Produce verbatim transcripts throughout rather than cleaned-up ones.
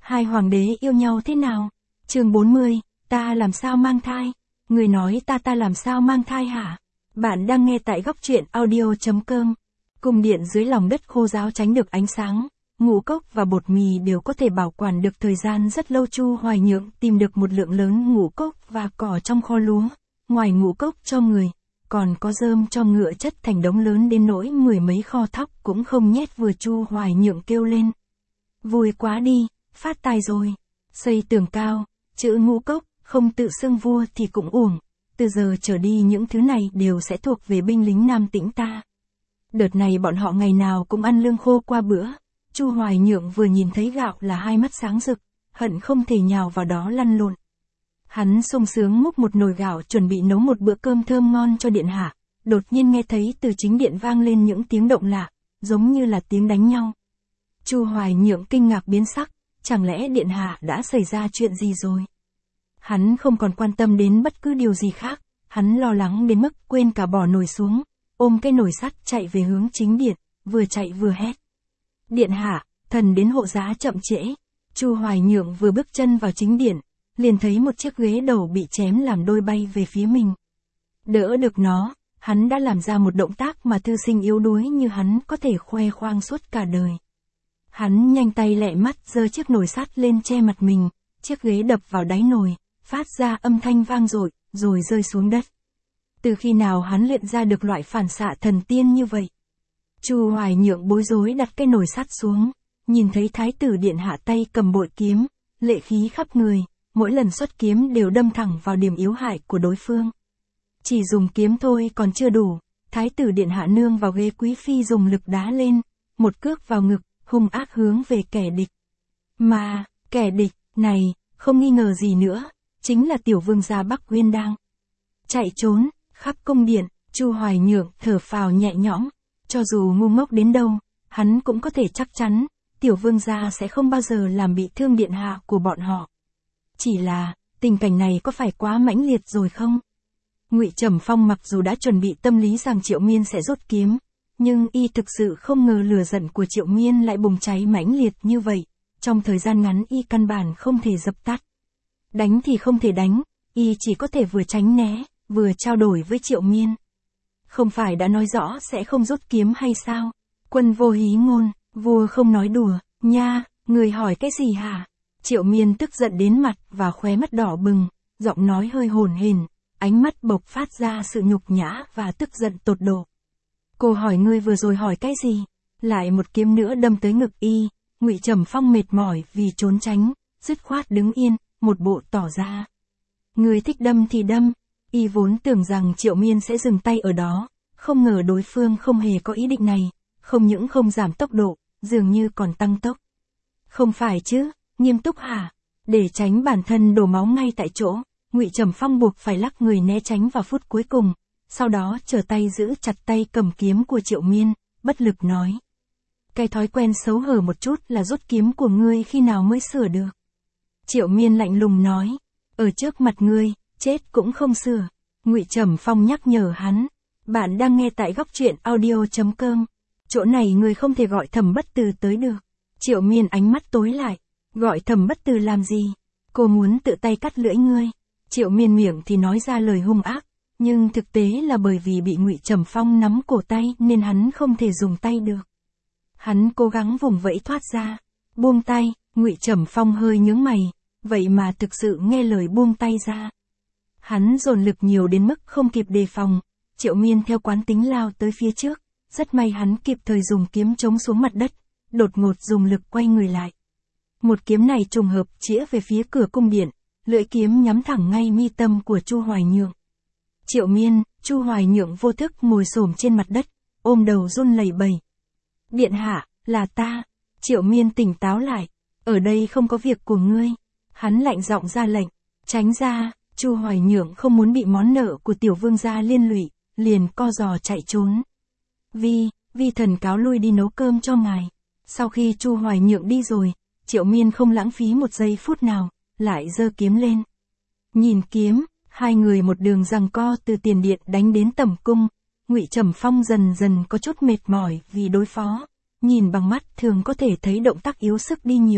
Hai hoàng đế yêu nhau thế nào? Chương bốn mươi, ta làm sao mang thai? Người nói ta ta làm sao mang thai hả? Bạn đang nghe tại góc truyện audio.com. Cung điện dưới lòng đất khô ráo tránh được ánh sáng, ngũ cốc và bột mì đều có thể bảo quản được thời gian rất lâu. Chu Hoài Nhượng tìm được một lượng lớn ngũ cốc và cỏ trong kho lúa, ngoài ngũ cốc cho người, còn có rơm cho ngựa chất thành đống lớn đến nỗi mười mấy kho thóc cũng không nhét vừa. Chu Hoài Nhượng kêu lên. Vui quá đi, phát tài rồi. Xây tường cao, chữ ngũ cốc, không tự xưng vua thì cũng uổng. Từ giờ trở đi những thứ này đều sẽ thuộc về binh lính Nam Tĩnh ta. Đợt này bọn họ ngày nào cũng ăn lương khô qua bữa. Chu Hoài Nhượng vừa nhìn thấy gạo là hai mắt sáng rực, hận không thể nhào vào đó lăn lộn. Hắn sung sướng múc một nồi gạo chuẩn bị nấu một bữa cơm thơm ngon cho điện hạ, đột nhiên nghe thấy từ chính điện vang lên những tiếng động lạ, giống như là tiếng đánh nhau. Chu Hoài Nhượng kinh ngạc biến sắc, chẳng lẽ điện hạ đã xảy ra chuyện gì rồi? Hắn không còn quan tâm đến bất cứ điều gì khác, hắn lo lắng đến mức quên cả bỏ nồi xuống, ôm cái nồi sắt chạy về hướng chính điện, vừa chạy vừa hét. Điện hạ, thần đến hộ giá chậm trễ. Chu Hoài Nhượng vừa bước chân vào chính điện, liền thấy một chiếc ghế đầu bị chém làm đôi bay về phía mình. Đỡ được nó, hắn đã làm ra một động tác mà thư sinh yếu đuối như hắn có thể khoe khoang suốt cả đời. Hắn nhanh tay lẹ mắt giơ chiếc nồi sắt lên che mặt mình, chiếc ghế đập vào đáy nồi, phát ra âm thanh vang dội, rồi rơi xuống đất. Từ khi nào hắn luyện ra được loại phản xạ thần tiên như vậy? Chu Hoài Nhượng bối rối đặt cái nồi sắt xuống, nhìn thấy thái tử điện hạ tay cầm bội kiếm, lệ khí khắp người, mỗi lần xuất kiếm đều đâm thẳng vào điểm yếu hại của đối phương. Chỉ dùng kiếm thôi còn chưa đủ, thái tử điện hạ nương vào ghế quý phi dùng lực đá lên, một cước vào ngực, hung ác hướng về kẻ địch. Mà, kẻ địch, này, không nghi ngờ gì nữa, chính là tiểu vương gia Bắc Uyên đang chạy trốn, khắp cung điện. Chu Hoài Nhượng thở phào nhẹ nhõm, cho dù ngu ngốc đến đâu, hắn cũng có thể chắc chắn, tiểu vương gia sẽ không bao giờ làm bị thương điện hạ của bọn họ. Chỉ là, tình cảnh này có phải quá mãnh liệt rồi không? Ngụy Trầm Phong mặc dù đã chuẩn bị tâm lý rằng Triệu Miên sẽ rút kiếm, nhưng y thực sự không ngờ lửa giận của Triệu Miên lại bùng cháy mãnh liệt như vậy, trong thời gian ngắn y căn bản không thể dập tắt. Đánh thì không thể đánh, y chỉ có thể vừa tránh né, vừa trao đổi với Triệu Miên. Không phải đã nói rõ sẽ không rút kiếm hay sao? Quân vô hí ngôn, vua không nói đùa, nha, người hỏi cái gì hả? Triệu Miên tức giận đến mặt và khóe mắt đỏ bừng, giọng nói hơi hồn hển, ánh mắt bộc phát ra sự nhục nhã và tức giận tột độ. Cô hỏi ngươi vừa rồi hỏi cái gì? Lại một kiếm nữa đâm tới ngực y. Ngụy Trầm Phong mệt mỏi vì trốn tránh, dứt khoát đứng yên, một bộ tỏ ra. Ngươi thích đâm thì đâm. Y vốn tưởng rằng Triệu Miên sẽ dừng tay ở đó, không ngờ đối phương không hề có ý định này, không những không giảm tốc độ, dường như còn tăng tốc. Không phải chứ, nghiêm túc hả? Để tránh bản thân đổ máu ngay tại chỗ, Ngụy Trầm Phong buộc phải lắc người né tránh vào phút cuối cùng, sau đó trở tay giữ chặt tay cầm kiếm của Triệu Miên, bất lực nói. Cái thói quen xấu hổ một chút là rút kiếm của ngươi khi nào mới sửa được? Triệu Miên lạnh lùng nói, ở trước mặt ngươi, chết cũng không sửa. Ngụy Trầm Phong nhắc nhở hắn, bạn đang nghe tại góc truyện audio.com, chỗ này ngươi không thể gọi Thẩm Bất Từ tới được. Triệu Miên ánh mắt tối lại, gọi Thẩm Bất Từ làm gì? Cô muốn tự tay cắt lưỡi ngươi. Triệu Miên miệng thì nói ra lời hung ác, nhưng thực tế là bởi vì bị Ngụy Trầm Phong nắm cổ tay nên hắn không thể dùng tay được. Hắn cố gắng vùng vẫy thoát ra, buông tay. Ngụy Trầm Phong hơi nhướng mày, vậy mà thực sự nghe lời buông tay ra. Hắn dồn lực nhiều đến mức không kịp đề phòng, Triệu Miên theo quán tính lao tới phía trước, rất may hắn kịp thời dùng kiếm chống xuống mặt đất, đột ngột dùng lực quay người lại. Một kiếm này trùng hợp chĩa về phía cửa cung điện, lưỡi kiếm nhắm thẳng ngay mi tâm của Chu Hoài Nhượng. Triệu Miên, Chu Hoài Nhượng vô thức ngồi xổm trên mặt đất, ôm đầu run lẩy bẩy. Điện hạ, là ta. Triệu Miên tỉnh táo lại, ở đây không có việc của ngươi. Hắn lạnh giọng ra lệnh, tránh ra. Chu Hoài Nhượng không muốn bị món nợ của tiểu vương gia liên lụy, liền co giò chạy trốn. Vi, vi thần cáo lui đi nấu cơm cho ngài. Sau khi Chu Hoài Nhượng đi rồi, Triệu Miên không lãng phí một giây phút nào, lại giơ kiếm lên. Nhìn kiếm, hai người một đường giằng co từ tiền điện đánh đến tẩm cung. Ngụy Trầm Phong dần dần có chút mệt mỏi vì đối phó, nhìn bằng mắt thường có thể thấy động tác yếu sức đi nhiều,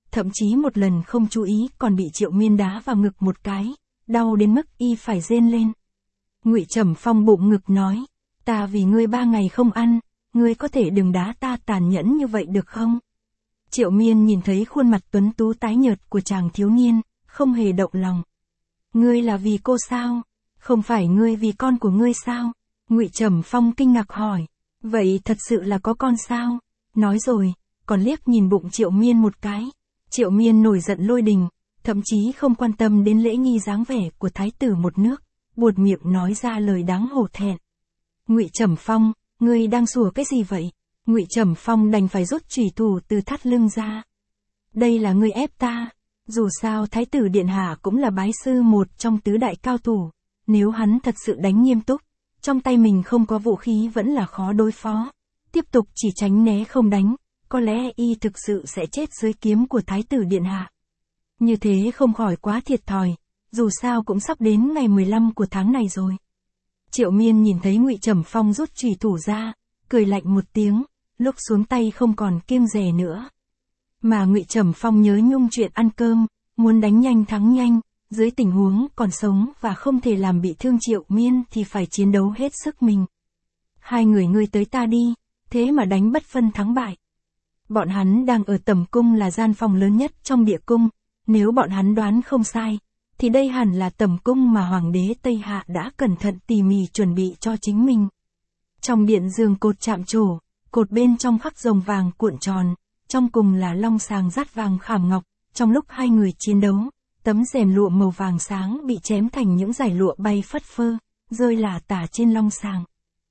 thậm chí một lần không chú ý còn bị Triệu Miên đá vào ngực một cái, đau đến mức y phải rên lên. Ngụy Trầm Phong bụng ngực nói, ta vì ngươi ba ngày không ăn, ngươi có thể đừng đá ta tàn nhẫn như vậy được không? Triệu Miên nhìn thấy khuôn mặt tuấn tú tái nhợt của chàng thiếu niên, không hề động lòng. Ngươi là vì cô sao? Không phải ngươi vì con của ngươi sao? Ngụy Trầm Phong kinh ngạc hỏi, vậy thật sự là có con sao? Nói rồi, còn liếc nhìn bụng Triệu Miên một cái. Triệu Miên nổi giận lôi đình, thậm chí không quan tâm đến lễ nghi dáng vẻ của thái tử một nước, buột miệng nói ra lời đáng hổ thẹn. Ngụy Trầm Phong, ngươi đang sủa cái gì vậy? Ngụy Trầm Phong đành phải rút chùy thủ từ thắt lưng ra. Đây là ngươi ép ta, dù sao thái tử điện hạ cũng là bái sư một trong tứ đại cao thủ, nếu hắn thật sự đánh nghiêm túc, trong tay mình không có vũ khí vẫn là khó đối phó. Tiếp tục chỉ tránh né không đánh, có lẽ y thực sự sẽ chết dưới kiếm của thái tử điện hạ. Như thế không khỏi quá thiệt thòi, dù sao cũng sắp đến ngày mười lăm của tháng này rồi. Triệu Miên nhìn thấy Ngụy Trầm Phong rút chùy thủ ra, cười lạnh một tiếng, lúc xuống tay không còn kiêng dè nữa. Mà Ngụy Trầm Phong nhớ nhung chuyện ăn cơm, muốn đánh nhanh thắng nhanh, dưới tình huống còn sống và không thể làm bị thương Triệu Miên thì phải chiến đấu hết sức mình. Hai người ngươi tới ta đi, thế mà đánh bất phân thắng bại. Bọn hắn đang ở tầm cung là gian phòng lớn nhất trong địa cung, nếu bọn hắn đoán không sai, thì đây hẳn là tầm cung mà Hoàng đế Tây Hạ đã cẩn thận tỉ mỉ chuẩn bị cho chính mình. Trong điện giường cột chạm trổ, cột bên trong khắc rồng vàng cuộn tròn, trong cùng là long sàng dát vàng khảm ngọc, trong lúc hai người chiến đấu, tấm rèm lụa màu vàng sáng bị chém thành những dải lụa bay phất phơ, rơi lả tả trên long sàng.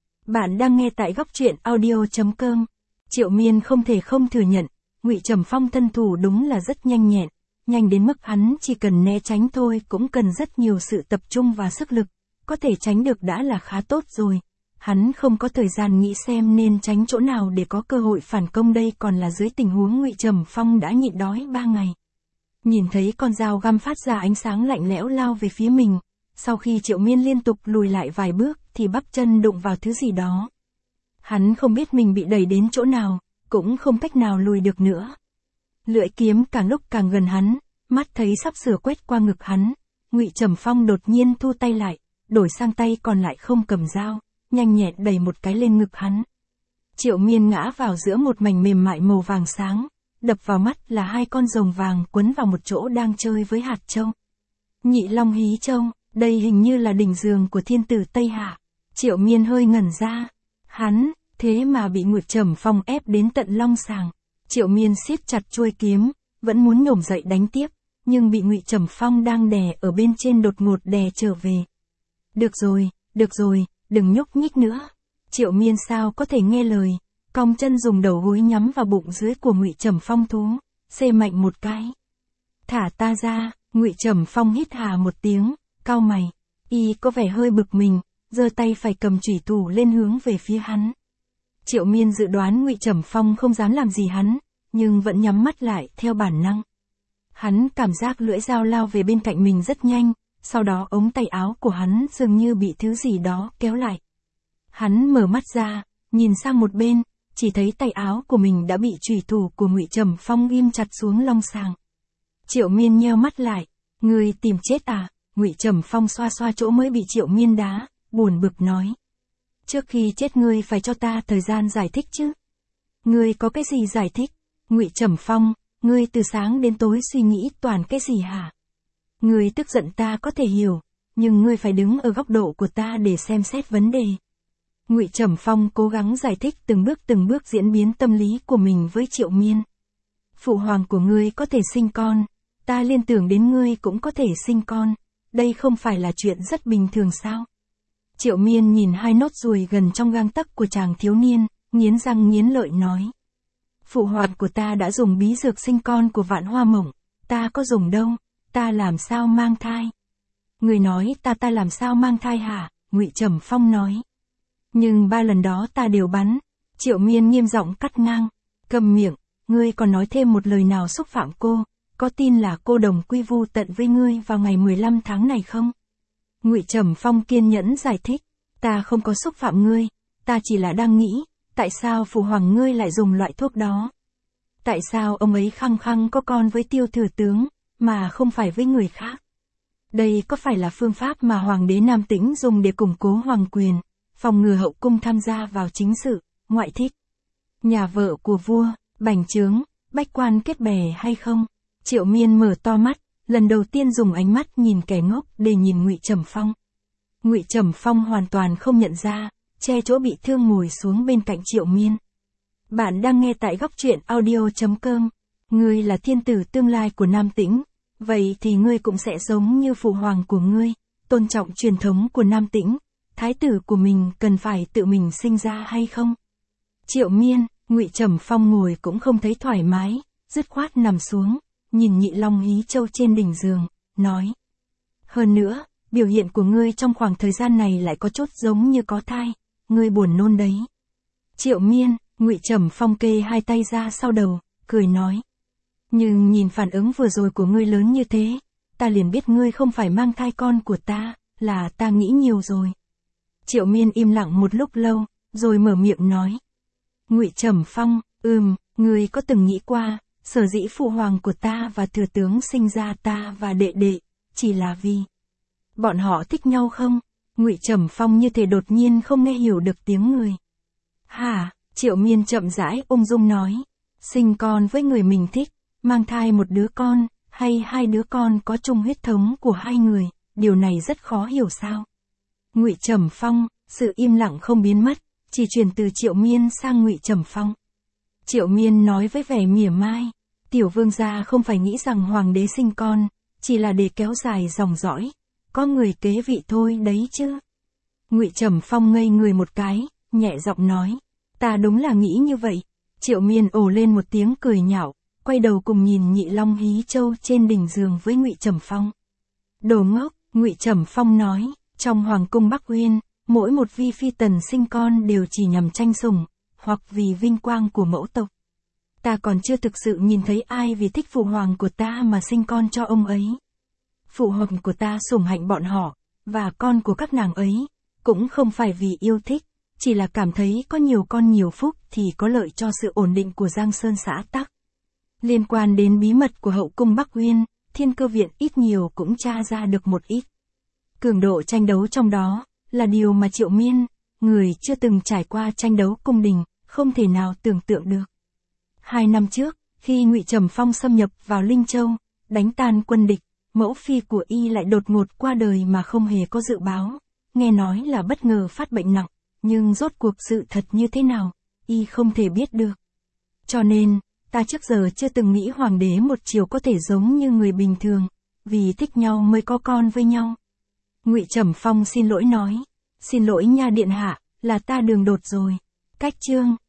Bạn đang nghe tại góc truyện audio chấm com. Triệu Miên không thể không thừa nhận, Ngụy Trầm Phong thân thủ đúng là rất nhanh nhẹn, nhanh đến mức hắn chỉ cần né tránh thôi cũng cần rất nhiều sự tập trung và sức lực, có thể tránh được đã là khá tốt rồi. Hắn không có thời gian nghĩ xem nên tránh chỗ nào để có cơ hội phản công, đây còn là dưới tình huống Ngụy Trầm Phong đã nhịn đói ba ngày. Nhìn thấy con dao găm phát ra ánh sáng lạnh lẽo lao về phía mình, sau khi Triệu Miên liên tục lùi lại vài bước thì bắp chân đụng vào thứ gì đó. Hắn không biết mình bị đẩy đến chỗ nào, cũng không cách nào lùi được nữa. Lưỡi kiếm càng lúc càng gần hắn, mắt thấy sắp sửa quét qua ngực hắn, Ngụy Trầm Phong đột nhiên thu tay lại, đổi sang tay còn lại không cầm dao, nhanh nhẹn đẩy một cái lên ngực hắn. Triệu Miên ngã vào giữa một mảnh mềm mại màu vàng sáng, đập vào mắt là hai con rồng vàng quấn vào một chỗ đang chơi với hạt châu. Nhị Long Hí Châu, đây hình như là đỉnh giường của thiên tử Tây Hạ. Triệu Miên hơi ngẩn ra, hắn, thế mà bị Ngụy Trầm Phong ép đến tận long sàng. Triệu Miên siết chặt chuôi kiếm, vẫn muốn nhổm dậy đánh tiếp, nhưng bị Ngụy Trầm Phong đang đè ở bên trên đột ngột đè trở về. Được rồi, được rồi, đừng nhúc nhích nữa. Triệu Miên sao có thể nghe lời, cong chân dùng đầu gối nhắm vào bụng dưới của Ngụy Trầm Phong thú, xê mạnh một cái. Thả ta ra. Ngụy Trầm Phong hít hà một tiếng, cau mày, y có vẻ hơi bực mình, giơ tay phải cầm chủy thủ lên hướng về phía hắn. Triệu Miên dự đoán Ngụy Trầm Phong không dám làm gì hắn, nhưng vẫn nhắm mắt lại theo bản năng. Hắn cảm giác lưỡi dao lao về bên cạnh mình rất nhanh, sau đó ống tay áo của hắn dường như bị thứ gì đó kéo lại. Hắn mở mắt ra, nhìn sang một bên, chỉ thấy tay áo của mình đã bị chủy thủ của Ngụy Trầm Phong ghim chặt xuống long sàng. Triệu Miên nheo mắt lại, ngươi tìm chết à? Ngụy Trầm Phong xoa xoa chỗ mới bị Triệu Miên đá, buồn bực nói. Trước khi chết ngươi phải cho ta thời gian giải thích chứ. Ngươi có cái gì giải thích? Ngụy Trầm Phong, ngươi từ sáng đến tối suy nghĩ toàn cái gì hả? Ngươi tức giận ta có thể hiểu, nhưng ngươi phải đứng ở góc độ của ta để xem xét vấn đề. Ngụy Trầm Phong cố gắng giải thích từng bước từng bước diễn biến tâm lý của mình với Triệu Miên. Phụ hoàng của ngươi có thể sinh con, ta liên tưởng đến ngươi cũng có thể sinh con, đây không phải là chuyện rất bình thường sao? Triệu Miên nhìn hai nốt ruồi gần trong gang tấc của chàng thiếu niên, nghiến răng nghiến lợi nói. Phụ hoàng của ta đã dùng bí dược sinh con của Vạn Hoa Mộng, ta có dùng đâu, ta làm sao mang thai? Người nói ta ta làm sao mang thai hả? Ngụy Trầm Phong nói. Nhưng ba lần đó ta đều bắn. Triệu Miên nghiêm giọng cắt ngang. Cầm miệng, ngươi còn nói thêm một lời nào xúc phạm cô, có tin là cô đồng quy vu tận với ngươi vào ngày mười lăm tháng này không? Ngụy Trầm Phong kiên nhẫn giải thích. Ta không có xúc phạm ngươi, ta chỉ là đang nghĩ, tại sao phụ hoàng ngươi lại dùng loại thuốc đó? Tại sao ông ấy khăng khăng có con với Tiêu thừa tướng, mà không phải với người khác? Đây có phải là phương pháp mà Hoàng đế Nam Tĩnh dùng để củng cố hoàng quyền, phòng ngừa hậu cung tham gia vào chính sự, ngoại thích, nhà vợ của vua, bành trướng, bách quan kết bè hay không? Triệu Miên mở to mắt, lần đầu tiên dùng ánh mắt nhìn kẻ ngốc để nhìn Ngụy Trầm Phong. Ngụy Trầm Phong hoàn toàn không nhận ra, che chỗ bị thương ngồi xuống bên cạnh Triệu Miên. Bạn đang nghe tại góc truyện audio chấm com. Ngươi là thiên tử tương lai của Nam Tĩnh, vậy thì ngươi cũng sẽ giống như phụ hoàng của ngươi, tôn trọng truyền thống của Nam Tĩnh. Thái tử của mình cần phải tự mình sinh ra hay không? Triệu Miên, Ngụy Trầm Phong ngồi cũng không thấy thoải mái, dứt khoát nằm xuống, nhìn Nhị Long Hí Châu trên đỉnh giường, nói. Hơn nữa, biểu hiện của ngươi trong khoảng thời gian này lại có chút giống như có thai, ngươi buồn nôn đấy. Triệu Miên, Ngụy Trầm Phong kê hai tay ra sau đầu, cười nói. Nhưng nhìn phản ứng vừa rồi của ngươi lớn như thế, ta liền biết ngươi không phải mang thai con của ta, là ta nghĩ nhiều rồi. Triệu Miên im lặng một lúc lâu, rồi mở miệng nói. Ngụy Trầm Phong, ừm, ngươi có từng nghĩ qua, sở dĩ phụ hoàng của ta và thừa tướng sinh ra ta và đệ đệ, chỉ là vì bọn họ thích nhau không? Ngụy Trầm Phong như thể đột nhiên không nghe hiểu được tiếng người. Hả? Triệu Miên chậm rãi ung dung nói. Sinh con với người mình thích, mang thai một đứa con, hay hai đứa con có chung huyết thống của hai người, điều này rất khó hiểu sao? Ngụy Trầm Phong, sự im lặng không biến mất, chỉ chuyển từ Triệu Miên sang Ngụy Trầm Phong. Triệu Miên nói với vẻ mỉa mai, tiểu vương gia không phải nghĩ rằng hoàng đế sinh con, chỉ là để kéo dài dòng dõi, có người kế vị thôi đấy chứ. Ngụy Trầm Phong ngây người một cái, nhẹ giọng nói, ta đúng là nghĩ như vậy. Triệu Miên ồ lên một tiếng cười nhạo, quay đầu cùng nhìn Nhị Long Hí Châu trên đỉnh giường với Ngụy Trầm Phong. Đồ ngốc, Ngụy Trầm Phong nói, trong hoàng cung Bắc Uyên, mỗi một vi phi tần sinh con đều chỉ nhằm tranh sủng, hoặc vì vinh quang của mẫu tộc. Ta còn chưa thực sự nhìn thấy ai vì thích phụ hoàng của ta mà sinh con cho ông ấy. Phụ hoàng của ta sủng hạnh bọn họ, và con của các nàng ấy, cũng không phải vì yêu thích, chỉ là cảm thấy có nhiều con nhiều phúc thì có lợi cho sự ổn định của Giang Sơn xã tắc. Liên quan đến bí mật của hậu cung Bắc Uyên, Thiên Cơ Viện ít nhiều cũng tra ra được một ít. Cường độ tranh đấu trong đó, là điều mà Triệu Miên, người chưa từng trải qua tranh đấu cung đình, không thể nào tưởng tượng được. Hai năm trước, khi Ngụy Trầm Phong xâm nhập vào Linh Châu, đánh tan quân địch, mẫu phi của y lại đột ngột qua đời mà không hề có dự báo, nghe nói là bất ngờ phát bệnh nặng, nhưng rốt cuộc sự thật như thế nào, y không thể biết được. Cho nên, ta trước giờ chưa từng nghĩ hoàng đế một chiều có thể giống như người bình thường, vì thích nhau mới có con với nhau. Ngụy Trầm Phong xin lỗi nói, xin lỗi nha điện hạ, là ta đường đột rồi. Cách chương